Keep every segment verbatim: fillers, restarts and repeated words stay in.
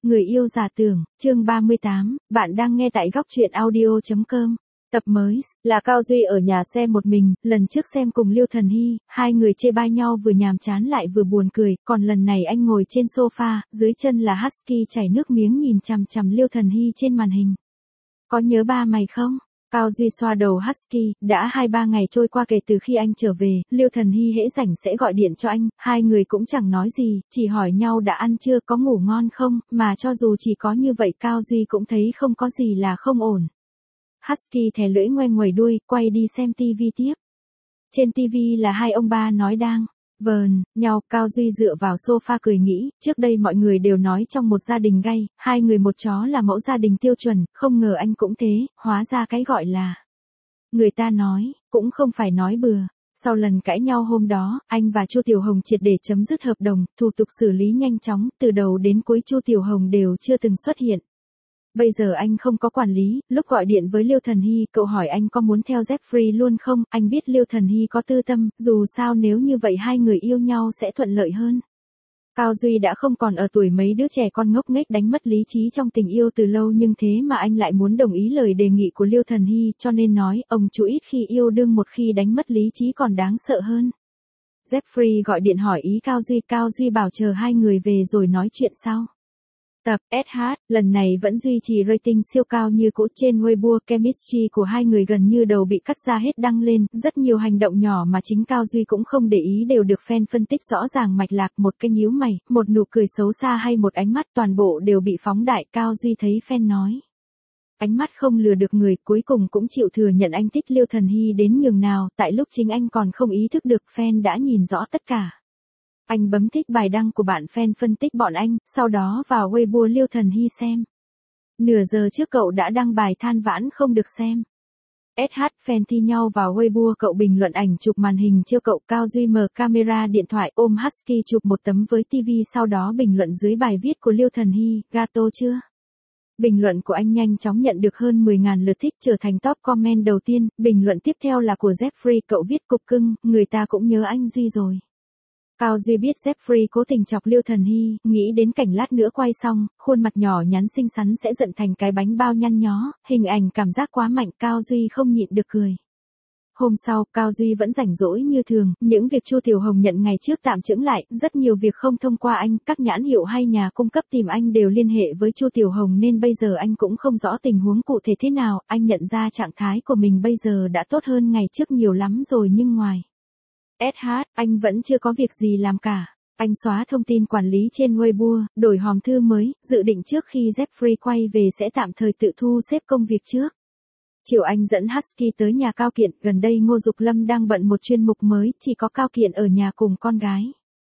Người yêu giả tưởng, chương ba mươi tám, bạn đang nghe tại góc truyện audio.com. Tập mới, là Cao Duy ở nhà xem một mình, lần trước xem cùng Liêu Thần Hy, hai người chê bai nhau vừa nhàm chán lại vừa buồn cười, còn lần này anh ngồi trên sofa, dưới chân là Husky chảy nước miếng nhìn chằm chằm Liêu Thần Hy trên màn hình. Có nhớ ba mày không? Cao Duy xoa đầu Husky, đã hai ba ngày trôi qua kể từ khi anh trở về, Liêu Thần Hy hễ rảnh sẽ gọi điện cho anh, hai người cũng chẳng nói gì, chỉ hỏi nhau đã ăn chưa, có ngủ ngon không, mà cho dù chỉ có như vậy Cao Duy cũng thấy không có gì là không ổn. Husky thè lưỡi ngoe nguẩy đuôi, quay đi xem tivi tiếp. Trên tivi là hai ông ba nói đang vờn nhau, Cao Duy dựa vào sofa cười nghĩ, trước đây mọi người đều nói trong một gia đình gay, hai người một chó là mẫu gia đình tiêu chuẩn, không ngờ anh cũng thế, hóa ra cái gọi là người ta nói, cũng không phải nói bừa. Sau lần cãi nhau hôm đó, anh và Chu Tiểu Hồng triệt để chấm dứt hợp đồng, thủ tục xử lý nhanh chóng, từ đầu đến cuối Chu Tiểu Hồng đều chưa từng xuất hiện. Bây giờ anh không có quản lý, lúc gọi điện với Liêu Thần Hy, cậu hỏi anh có muốn theo Jeffrey luôn không, anh biết Liêu Thần Hy có tư tâm, dù sao nếu như vậy hai người yêu nhau sẽ thuận lợi hơn. Cao Duy đã không còn ở tuổi mấy đứa trẻ con ngốc nghếch đánh mất lý trí trong tình yêu từ lâu, nhưng thế mà anh lại muốn đồng ý lời đề nghị của Liêu Thần Hy, cho nên nói, ông chủ ít khi yêu đương một khi đánh mất lý trí còn đáng sợ hơn. Jeffrey gọi điện hỏi ý Cao Duy, Cao Duy bảo chờ hai người về rồi nói chuyện sau. Tập ét hát, lần này vẫn duy trì rating siêu cao như cũ trên Weibo, chemistry của hai người gần như đầu bị cắt ra hết đăng lên, rất nhiều hành động nhỏ mà chính Cao Duy cũng không để ý đều được fan phân tích rõ ràng mạch lạc, một cái nhíu mày, một nụ cười xấu xa hay một ánh mắt toàn bộ đều bị phóng đại. Cao Duy thấy fan nói, ánh mắt không lừa được người, cuối cùng cũng chịu thừa nhận anh thích Liêu Thần Hy đến nhường nào, tại lúc chính anh còn không ý thức được fan đã nhìn rõ tất cả. Anh bấm thích bài đăng của bạn fan phân tích bọn anh, sau đó vào Weibo Liêu Thần Hy xem. Nửa giờ trước cậu đã đăng bài than vãn không được xem. ét hát fan thi nhau vào Weibo, cậu bình luận ảnh chụp màn hình trêu cậu. Cao Duy mở camera điện thoại ôm Husky chụp một tấm với tivi, sau đó bình luận dưới bài viết của Liêu Thần Hy, gato chưa? Bình luận của anh nhanh chóng nhận được hơn mười nghìn lượt thích, trở thành top comment đầu tiên. Bình luận tiếp theo là của Jeffrey, cậu viết cục cưng, người ta cũng nhớ anh Duy rồi. Cao Duy biết Jeffrey cố tình chọc Liêu Thần Hy, nghĩ đến cảnh lát nữa quay xong, khuôn mặt nhỏ nhắn xinh xắn sẽ giận thành cái bánh bao nhăn nhó, hình ảnh cảm giác quá mạnh, Cao Duy không nhịn được cười. Hôm sau, Cao Duy vẫn rảnh rỗi như thường, những việc Chu Tiểu Hồng nhận ngày trước tạm chững lại, rất nhiều việc không thông qua anh, các nhãn hiệu hay nhà cung cấp tìm anh đều liên hệ với Chu Tiểu Hồng nên bây giờ anh cũng không rõ tình huống cụ thể thế nào, anh nhận ra trạng thái của mình bây giờ đã tốt hơn ngày trước nhiều lắm rồi nhưng ngoài ét hát, anh vẫn chưa có việc gì làm cả. Anh xóa thông tin quản lý trên Weibo, đổi hòm thư mới, dự định trước khi Jeffrey quay về sẽ tạm thời tự thu xếp công việc trước. Chiều anh dẫn Husky tới nhà Cao Kiện, gần đây Ngô Dục Lâm đang bận một chuyên mục mới, chỉ có Cao Kiện ở nhà cùng con gái.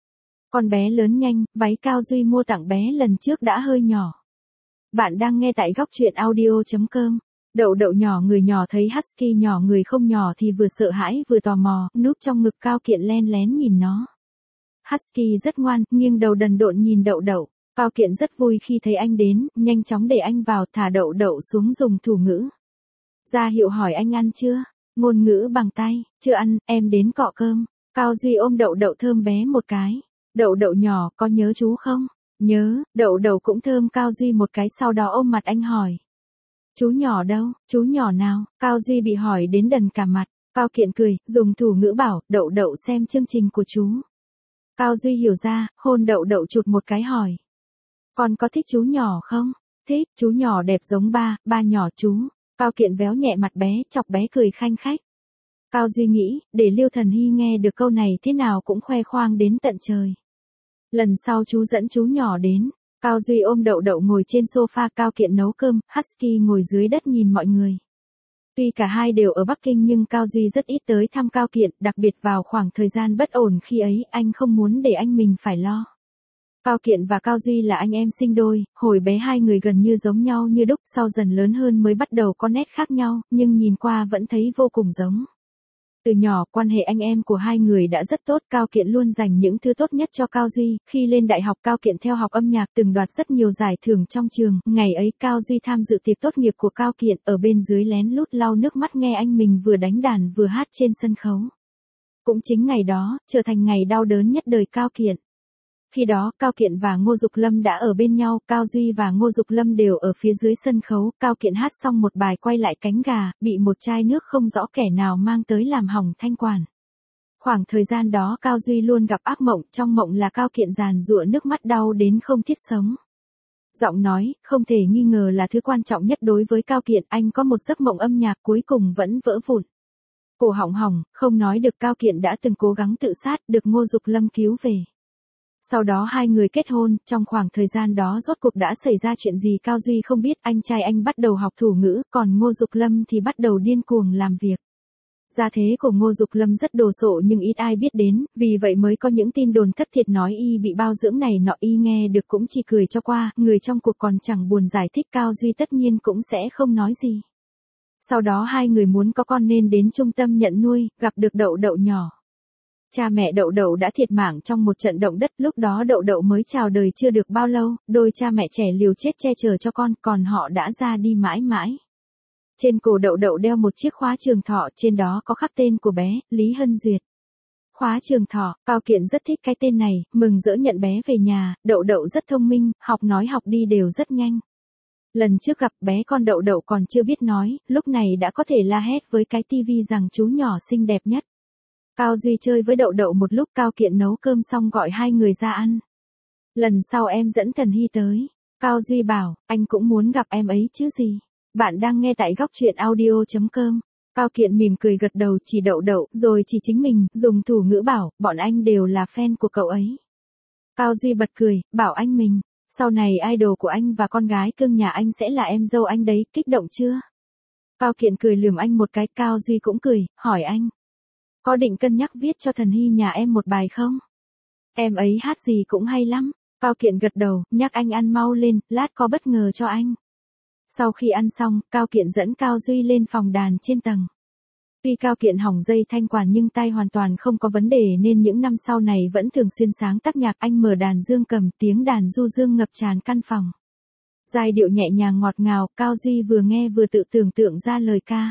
Con bé lớn nhanh, váy Cao Duy mua tặng bé lần trước đã hơi nhỏ. Bạn đang nghe tại góc truyện audio.com. Đậu đậu nhỏ người nhỏ thấy Husky nhỏ người không nhỏ thì vừa sợ hãi vừa tò mò, núp trong ngực Cao Kiện len lén nhìn nó. Husky rất ngoan, nghiêng đầu đần độn nhìn đậu đậu. Cao Kiện rất vui khi thấy anh đến, nhanh chóng để anh vào, thả đậu đậu xuống dùng thủ ngữ. Ra hiệu hỏi anh ăn chưa? Ngôn ngữ bằng tay, chưa ăn, em đến cọ cơm. Cao Duy ôm đậu đậu thơm bé một cái. Đậu đậu nhỏ, có nhớ chú không? Nhớ, đậu đậu cũng thơm Cao Duy một cái, sau đó ôm mặt anh hỏi. Chú nhỏ đâu, chú nhỏ nào? Cao Duy bị hỏi đến đần cả mặt. Cao Kiện cười, dùng thủ ngữ bảo, đậu đậu xem chương trình của chú. Cao Duy hiểu ra, hôn đậu đậu chụt một cái hỏi. Con có thích chú nhỏ không? Thích, chú nhỏ đẹp giống ba, ba nhỏ chú. Cao Kiện véo nhẹ mặt bé, chọc bé cười khanh khách. Cao Duy nghĩ, để Liêu Thần Hy nghe được câu này thế nào cũng khoe khoang đến tận trời. Lần sau chú dẫn chú nhỏ đến. Cao Duy ôm đậu đậu ngồi trên sofa, Cao Kiện nấu cơm, Husky ngồi dưới đất nhìn mọi người. Tuy cả hai đều ở Bắc Kinh nhưng Cao Duy rất ít tới thăm Cao Kiện, đặc biệt vào khoảng thời gian bất ổn khi ấy, anh không muốn để anh mình phải lo. Cao Kiện và Cao Duy là anh em sinh đôi, hồi bé hai người gần như giống nhau như đúc, sau dần lớn hơn mới bắt đầu có nét khác nhau, nhưng nhìn qua vẫn thấy vô cùng giống. Từ nhỏ, quan hệ anh em của hai người đã rất tốt, Cao Kiện luôn dành những thứ tốt nhất cho Cao Duy. Khi lên đại học, Cao Kiện theo học âm nhạc từng đoạt rất nhiều giải thưởng trong trường. Ngày ấy, Cao Duy tham dự tiệc tốt nghiệp của Cao Kiện, ở bên dưới lén lút lau nước mắt nghe anh mình vừa đánh đàn vừa hát trên sân khấu. Cũng chính ngày đó, trở thành ngày đau đớn nhất đời Cao Kiện. Khi đó, Cao Kiện và Ngô Dục Lâm đã ở bên nhau, Cao Duy và Ngô Dục Lâm đều ở phía dưới sân khấu, Cao Kiện hát xong một bài quay lại cánh gà, bị một chai nước không rõ kẻ nào mang tới làm hỏng thanh quản. Khoảng thời gian đó Cao Duy luôn gặp ác mộng, trong mộng là Cao Kiện giàn giụa nước mắt đau đến không thiết sống. Giọng nói, không thể nghi ngờ là thứ quan trọng nhất đối với Cao Kiện, anh có một giấc mộng âm nhạc cuối cùng vẫn vỡ vụn. Cổ họng hỏng, không nói được. Cao Kiện đã từng cố gắng tự sát, được Ngô Dục Lâm cứu về. Sau đó hai người kết hôn, trong khoảng thời gian đó rốt cuộc đã xảy ra chuyện gì Cao Duy không biết, anh trai anh bắt đầu học thủ ngữ, còn Ngô Dục Lâm thì bắt đầu điên cuồng làm việc. Gia thế của Ngô Dục Lâm rất đồ sộ nhưng ít ai biết đến, vì vậy mới có những tin đồn thất thiệt nói y bị bao dưỡng này nọ, y nghe được cũng chỉ cười cho qua, người trong cuộc còn chẳng buồn giải thích, Cao Duy tất nhiên cũng sẽ không nói gì. Sau đó hai người muốn có con nên đến trung tâm nhận nuôi, gặp được Đậu Đậu nhỏ. Cha mẹ Đậu Đậu đã thiệt mạng trong một trận động đất, lúc đó Đậu Đậu mới chào đời chưa được bao lâu, đôi cha mẹ trẻ liều chết che chở cho con, còn họ đã ra đi mãi mãi. Trên cổ Đậu Đậu đeo một chiếc khóa trường thọ, trên đó có khắc tên của bé, Lý Hân Duyệt. Khóa trường thọ, Cao Kiện rất thích cái tên này, mừng rỡ nhận bé về nhà, Đậu Đậu rất thông minh, học nói học đi đều rất nhanh. Lần trước gặp bé con Đậu Đậu còn chưa biết nói, lúc này đã có thể la hét với cái tivi rằng chú nhỏ xinh đẹp nhất. Cao Duy chơi với Đậu Đậu một lúc, Cao Kiện nấu cơm xong gọi hai người ra ăn. Lần sau em dẫn Thần Hy tới. Cao Duy bảo, anh cũng muốn gặp em ấy chứ gì. Bạn đang nghe tại góc truyện audio chấm com. Cao Kiện mỉm cười gật đầu, chỉ Đậu Đậu, rồi chỉ chính mình, dùng thủ ngữ bảo, bọn anh đều là fan của cậu ấy. Cao Duy bật cười, bảo anh mình, sau này idol của anh và con gái cưng nhà anh sẽ là em dâu anh đấy, kích động chưa? Cao Kiện cười lườm anh một cái, Cao Duy cũng cười, hỏi anh. Có định cân nhắc viết cho Thần Hy nhà em một bài không? Em ấy hát gì cũng hay lắm. Cao Kiện gật đầu, nhắc anh ăn mau lên, lát có bất ngờ cho anh. Sau khi ăn xong, Cao Kiện dẫn Cao Duy lên phòng đàn trên tầng. Tuy Cao Kiện hỏng dây thanh quản nhưng tai hoàn toàn không có vấn đề nên những năm sau này vẫn thường xuyên sáng tác nhạc, anh mở đàn dương cầm, tiếng đàn du dương ngập tràn căn phòng. Giai điệu nhẹ nhàng ngọt ngào, Cao Duy vừa nghe vừa tự tưởng tượng ra lời ca.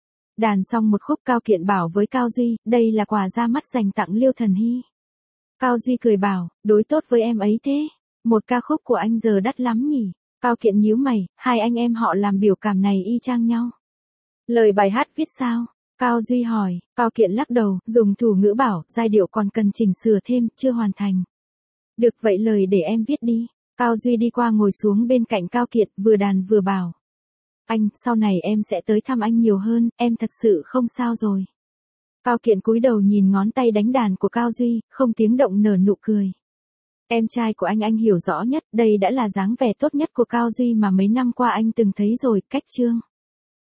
Đàn xong một khúc, Cao Kiện bảo với Cao Duy, đây là quà ra mắt dành tặng Liêu Thần Hy. Cao Duy cười bảo, đối tốt với em ấy thế. Một ca khúc của anh giờ đắt lắm nhỉ. Cao Kiện nhíu mày, hai anh em họ làm biểu cảm này y chang nhau. Lời bài hát viết sao? Cao Duy hỏi, Cao Kiện lắc đầu, dùng thủ ngữ bảo, giai điệu còn cần chỉnh sửa thêm, chưa hoàn thành. Được vậy lời để em viết đi. Cao Duy đi qua ngồi xuống bên cạnh Cao Kiện, vừa đàn vừa bảo. Anh, sau này em sẽ tới thăm anh nhiều hơn, em thật sự không sao rồi. Cao Kiện cúi đầu nhìn ngón tay đánh đàn của Cao Duy, không tiếng động nở nụ cười. Em trai của anh anh hiểu rõ nhất, đây đã là dáng vẻ tốt nhất của Cao Duy mà mấy năm qua anh từng thấy rồi, cách chương.